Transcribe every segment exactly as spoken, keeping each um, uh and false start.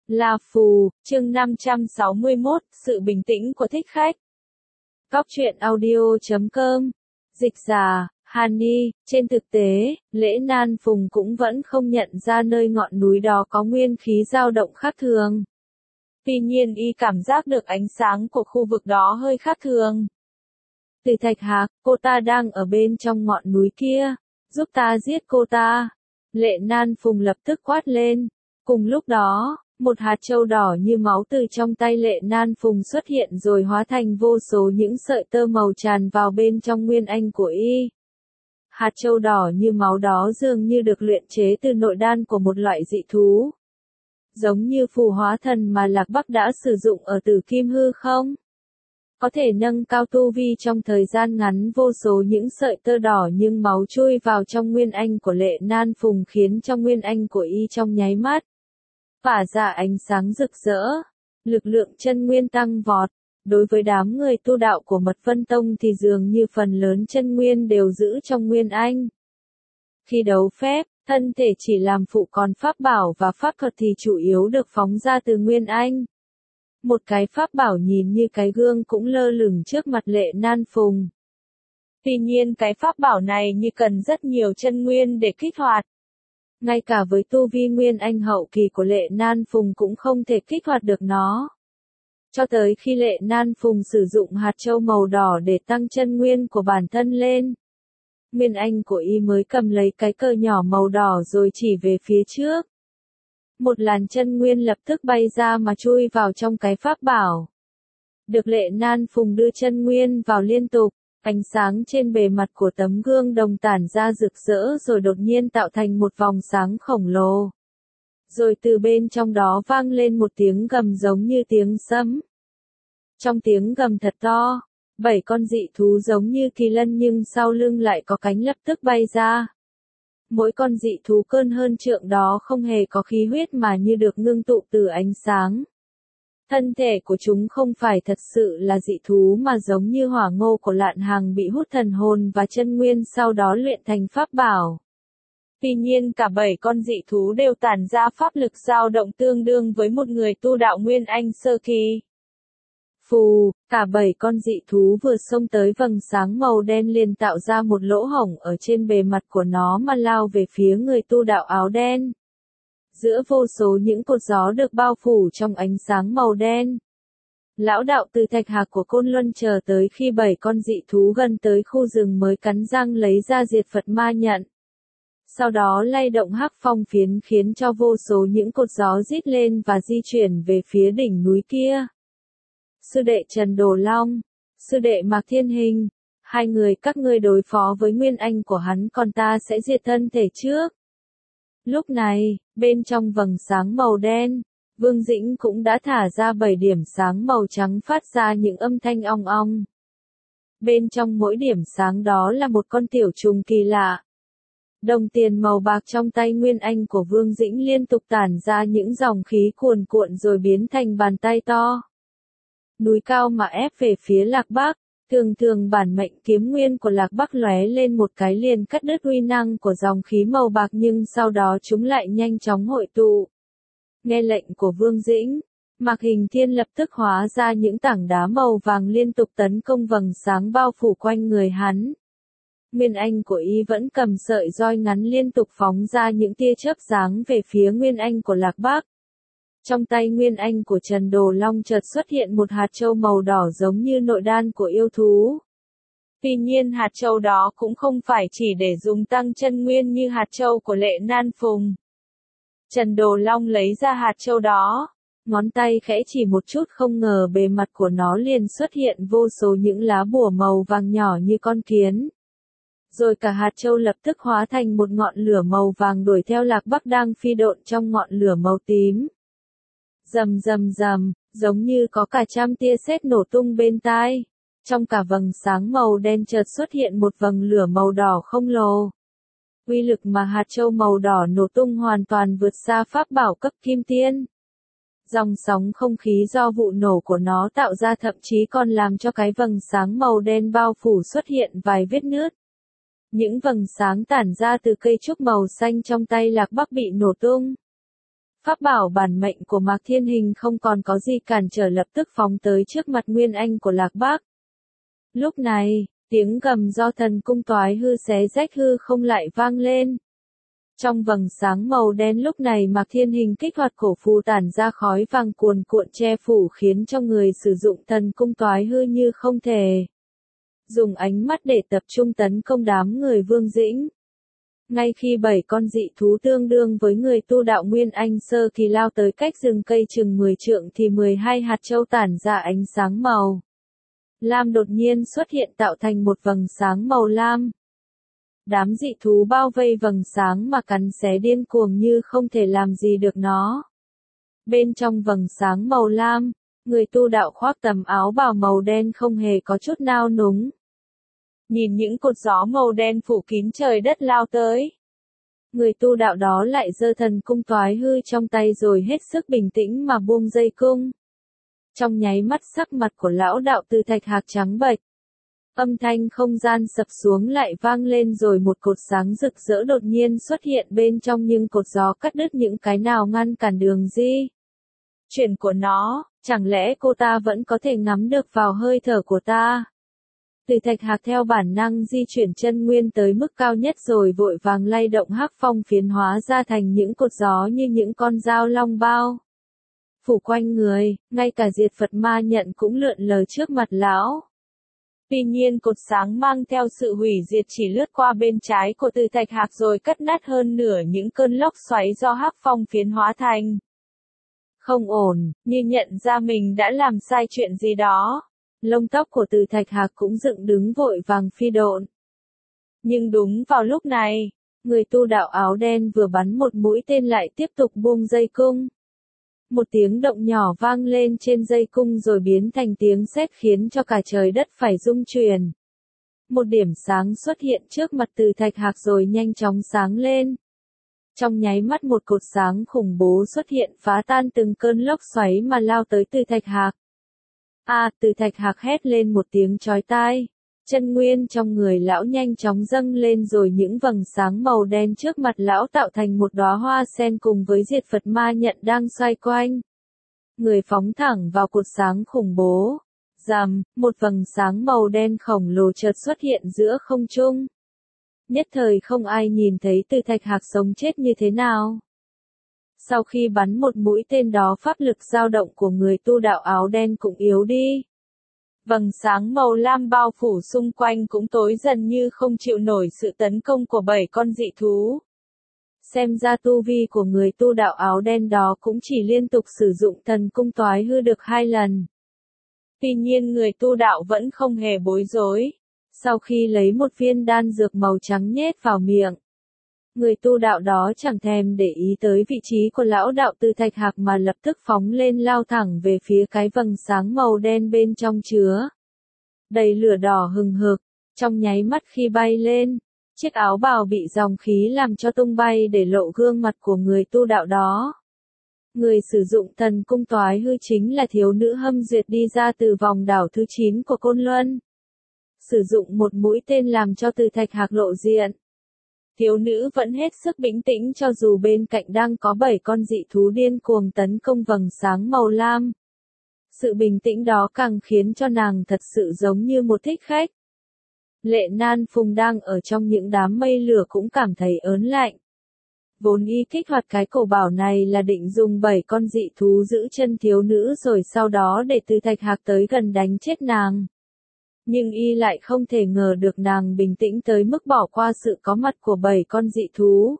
Là phù, chương năm trăm sáu mươi mốt, sự bình tĩnh của thích khách. Góc truyện audio chấm com. Dịch giả, Hani, trên thực tế, Lễ Nan Phùng cũng vẫn không nhận ra nơi ngọn núi đó có nguyên khí dao động khác thường. Tuy nhiên y cảm giác được ánh sáng của khu vực đó hơi khác thường. Từ Thạch Hạc, cô ta đang ở bên trong ngọn núi kia, giúp ta giết cô ta. Lễ Nan Phùng lập tức quát lên. Cùng lúc đó, một hạt châu đỏ như máu từ trong tay Lệ Nan Phùng xuất hiện rồi hóa thành vô số những sợi tơ màu tràn vào bên trong nguyên anh của y. Hạt châu đỏ như máu đó dường như được luyện chế từ nội đan của một loại dị thú. Giống như phù hóa thần mà Lạc Bắc đã sử dụng ở Tử Kim Hư không? Có thể nâng cao tu vi trong thời gian ngắn. Vô số những sợi tơ đỏ nhưng máu chui vào trong nguyên anh của Lệ Nan Phùng khiến trong nguyên anh của y trong nháy mắt tỏa ra ánh sáng rực rỡ, lực lượng chân nguyên tăng vọt. Đối với đám người tu đạo của Mật Vân Tông thì dường như phần lớn chân nguyên đều giữ trong nguyên anh. Khi đấu phép, thân thể chỉ làm phụ, còn pháp bảo và pháp thuật thì chủ yếu được phóng ra từ nguyên anh. Một cái pháp bảo nhìn như cái gương cũng lơ lửng trước mặt Lệ Nan Phùng. Tuy nhiên cái pháp bảo này như cần rất nhiều chân nguyên để kích hoạt. Ngay cả với tu vi nguyên anh hậu kỳ của Lệ Nan Phùng cũng không thể kích hoạt được nó. Cho tới khi Lệ Nan Phùng sử dụng hạt châu màu đỏ để tăng chân nguyên của bản thân lên. Nguyên anh của y mới cầm lấy cái cờ nhỏ màu đỏ rồi chỉ về phía trước. Một làn chân nguyên lập tức bay ra mà chui vào trong cái pháp bảo. Được Lệ Nan Phùng đưa chân nguyên vào liên tục. Ánh sáng trên bề mặt của tấm gương đồng tản ra rực rỡ rồi đột nhiên tạo thành một vòng sáng khổng lồ. Rồi từ bên trong đó vang lên một tiếng gầm giống như tiếng sấm. Trong tiếng gầm thật to, bảy con dị thú giống như kỳ lân nhưng sau lưng lại có cánh lập tức bay ra. Mỗi con dị thú cơn hơn trượng đó không hề có khí huyết mà như được ngưng tụ từ ánh sáng. Thân thể của chúng không phải thật sự là dị thú mà giống như hỏa ngô của Lạn Hằng bị hút thần hồn và chân nguyên sau đó luyện thành pháp bảo. Tuy nhiên cả bảy con dị thú đều tản ra pháp lực dao động tương đương với một người tu đạo nguyên anh sơ kỳ. Phù, cả bảy con dị thú vừa xông tới vầng sáng màu đen liền tạo ra một lỗ hổng ở trên bề mặt của nó mà lao về phía người tu đạo áo đen. Giữa vô số những cột gió được bao phủ trong ánh sáng màu đen. Lão đạo từ Thạch Hạc của Côn Luân chờ tới khi bảy con dị thú gần tới khu rừng mới cắn răng lấy ra diệt Phật ma nhận. Sau đó lay động hắc phong phiến khiến cho vô số những cột gió rít lên và di chuyển về phía đỉnh núi kia. Sư đệ Trần Đồ Long, sư đệ Mạc Thiên Hình, hai người các ngươi đối phó với nguyên anh của hắn còn ta sẽ diệt thân thể trước. Lúc này, bên trong vầng sáng màu đen, Vương Dĩnh cũng đã thả ra bảy điểm sáng màu trắng phát ra những âm thanh ong ong. Bên trong mỗi điểm sáng đó là một con tiểu trùng kỳ lạ. Đồng tiền màu bạc trong tay nguyên anh của Vương Dĩnh liên tục tản ra những dòng khí cuồn cuộn rồi biến thành bàn tay to. Núi cao mà ép về phía Lạc Bắc. Thường thường bản mệnh kiếm nguyên của Lạc Bắc lóe lên một cái liền cắt đứt uy năng của dòng khí màu bạc nhưng sau đó chúng lại nhanh chóng hội tụ. Nghe lệnh của Vương Dĩnh, Mạc Hình Thiên lập tức hóa ra những tảng đá màu vàng liên tục tấn công vầng sáng bao phủ quanh người hắn. Nguyên anh của y vẫn cầm sợi roi ngắn liên tục phóng ra những tia chớp sáng về phía nguyên anh của Lạc Bắc. Trong tay nguyên anh của Trần Đồ Long chợt xuất hiện một hạt châu màu đỏ giống như nội đan của yêu thú. Tuy nhiên hạt châu đó cũng không phải chỉ để dùng tăng chân nguyên như hạt châu của Lệ Nan Phùng. Trần Đồ Long lấy ra hạt châu đó, ngón tay khẽ chỉ một chút không ngờ bề mặt của nó liền xuất hiện vô số những lá bùa màu vàng nhỏ như con kiến. Rồi cả hạt châu lập tức hóa thành một ngọn lửa màu vàng đuổi theo Lạc Bắc đang phi độn trong ngọn lửa màu tím. Rầm rầm rầm, giống như có cả trăm tia sét nổ tung bên tai. Trong cả vầng sáng màu đen chợt xuất hiện một vầng lửa màu đỏ khổng lồ. Uy lực mà hạt châu màu đỏ nổ tung hoàn toàn vượt xa pháp bảo cấp kim tiên. Dòng sóng không khí do vụ nổ của nó tạo ra thậm chí còn làm cho cái vầng sáng màu đen bao phủ xuất hiện vài vết nứt. Những vầng sáng tản ra từ cây trúc màu xanh trong tay Lạc Bắc bị nổ tung. Pháp bảo bản mệnh của Mạc Thiên Hình không còn có gì cản trở, lập tức phóng tới trước mặt Nguyên Anh của Lạc Bác. Lúc này, tiếng gầm do thần cung toái hư xé rách hư không lại vang lên. Trong vầng sáng màu đen lúc này Mạc Thiên Hình kích hoạt cổ phù tản ra khói vàng cuồn cuộn che phủ, khiến cho người sử dụng thần cung toái hư như không thể dùng ánh mắt để tập trung tấn công đám người Vương Dĩnh. Ngay khi bảy con dị thú tương đương với người tu đạo Nguyên Anh sơ kỳ lao tới cách rừng cây chừng mười trượng thì mười hai hạt châu tản ra ánh sáng màu lam đột nhiên xuất hiện tạo thành một vầng sáng màu lam. Đám dị thú bao vây vầng sáng mà cắn xé điên cuồng như không thể làm gì được nó. Bên trong vầng sáng màu lam, người tu đạo khoác tấm áo bào màu đen không hề có chút nao núng. Nhìn những cột gió màu đen phủ kín trời đất lao tới. Người tu đạo đó lại giơ thần cung toái hư trong tay rồi hết sức bình tĩnh mà buông dây cung. Trong nháy mắt sắc mặt của lão đạo Từ Thạch Hạc trắng bệch. Âm thanh không gian sập xuống lại vang lên rồi một cột sáng rực rỡ đột nhiên xuất hiện bên trong, nhưng cột gió cắt đứt những cái nào ngăn cản đường di chuyển của nó. Chẳng lẽ cô ta vẫn có thể ngắm được vào hơi thở của ta? Từ Thạch Hạc theo bản năng di chuyển chân nguyên tới mức cao nhất rồi vội vàng lay động hắc phong phiến hóa ra thành những cột gió như những con dao long bao phủ quanh người, ngay cả diệt Phật ma nhận cũng lượn lờ trước mặt lão. Tuy nhiên cột sáng mang theo sự hủy diệt chỉ lướt qua bên trái của Từ Thạch Hạc rồi cắt nát hơn nửa những cơn lốc xoáy do hắc phong phiến hóa thành. Không ổn, như nhận ra mình đã làm sai chuyện gì đó. Lông tóc của Từ Thạch Hạc cũng dựng đứng vội vàng phi độn. Nhưng đúng vào lúc này, người tu đạo áo đen vừa bắn một mũi tên lại tiếp tục buông dây cung. Một tiếng động nhỏ vang lên trên dây cung rồi biến thành tiếng sét khiến cho cả trời đất phải rung chuyển. Một điểm sáng xuất hiện trước mặt Từ Thạch Hạc rồi nhanh chóng sáng lên. Trong nháy mắt một cột sáng khủng bố xuất hiện phá tan từng cơn lốc xoáy mà lao tới Từ Thạch Hạc. A, à, Từ Thạch Hạc hét lên một tiếng chói tai. Chân nguyên trong người lão nhanh chóng dâng lên rồi những vầng sáng màu đen trước mặt lão tạo thành một đóa hoa sen cùng với diệt Phật ma nhận đang xoay quanh. Người phóng thẳng vào cột sáng khủng bố. Rầm, một vầng sáng màu đen khổng lồ chợt xuất hiện giữa không trung. Nhất thời không ai nhìn thấy Từ Thạch Hạc sống chết như thế nào. Sau khi bắn một mũi tên đó, pháp lực dao động của người tu đạo áo đen cũng yếu đi. Vầng sáng màu lam bao phủ xung quanh cũng tối dần như không chịu nổi sự tấn công của bảy con dị thú. Xem ra tu vi của người tu đạo áo đen đó cũng chỉ liên tục sử dụng thần cung toái hư được hai lần. Tuy nhiên người tu đạo vẫn không hề bối rối. Sau khi lấy một viên đan dược màu trắng nhét vào miệng, người tu đạo đó chẳng thèm để ý tới vị trí của lão đạo Từ Thạch Hạc mà lập tức phóng lên lao thẳng về phía cái vầng sáng màu đen bên trong chứa đầy lửa đỏ hừng hực. Trong nháy mắt khi bay lên, chiếc áo bào bị dòng khí làm cho tung bay để lộ gương mặt của người tu đạo đó. Người sử dụng thần cung toái hư chính là thiếu nữ Hâm Duyệt đi ra từ vòng đảo thứ chín của Côn Luân. Sử dụng một mũi tên làm cho Từ Thạch Hạc lộ diện. Thiếu nữ vẫn hết sức bình tĩnh cho dù bên cạnh đang có bảy con dị thú điên cuồng tấn công vầng sáng màu lam. Sự bình tĩnh đó càng khiến cho nàng thật sự giống như một thích khách. Lệ Nan Phùng đang ở trong những đám mây lửa cũng cảm thấy ớn lạnh. Vốn y kích hoạt cái cổ bảo này là định dùng bảy con dị thú giữ chân thiếu nữ rồi sau đó để Từ Thạch Hạc tới gần đánh chết nàng. Nhưng y lại không thể ngờ được nàng bình tĩnh tới mức bỏ qua sự có mặt của bảy con dị thú.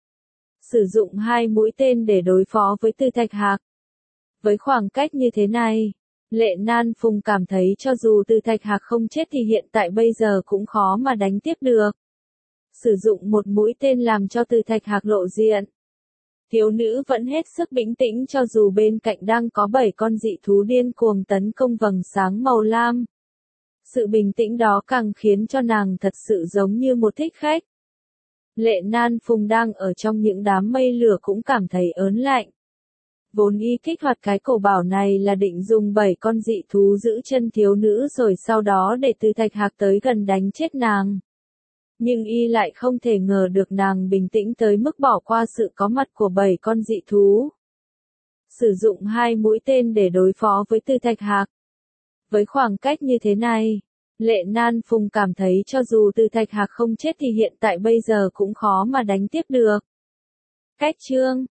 Sử dụng hai mũi tên để đối phó với Từ Thạch Hạc. Với khoảng cách như thế này, Lệ Nan Phùng cảm thấy cho dù Từ Thạch Hạc không chết thì hiện tại bây giờ cũng khó mà đánh tiếp được. Sử dụng một mũi tên làm cho Từ Thạch Hạc lộ diện. Thiếu nữ vẫn hết sức bình tĩnh cho dù bên cạnh đang có bảy con dị thú điên cuồng tấn công vầng sáng màu lam. Sự bình tĩnh đó càng khiến cho nàng thật sự giống như một thích khách. Lệ Nan Phùng đang ở trong những đám mây lửa cũng cảm thấy ớn lạnh. Vốn y kích hoạt cái cổ bảo này là định dùng bảy con dị thú giữ chân thiếu nữ rồi sau đó để Từ Thạch Hạc tới gần đánh chết nàng. Nhưng y lại không thể ngờ được nàng bình tĩnh tới mức bỏ qua sự có mặt của bảy con dị thú. sử dụng hai mũi tên để đối phó với Từ Thạch Hạc. Với khoảng cách như thế này, Lệ Nan Phùng cảm thấy cho dù Từ Thạch Hạc không chết thì hiện tại bây giờ cũng khó mà đánh tiếp được. Cách chương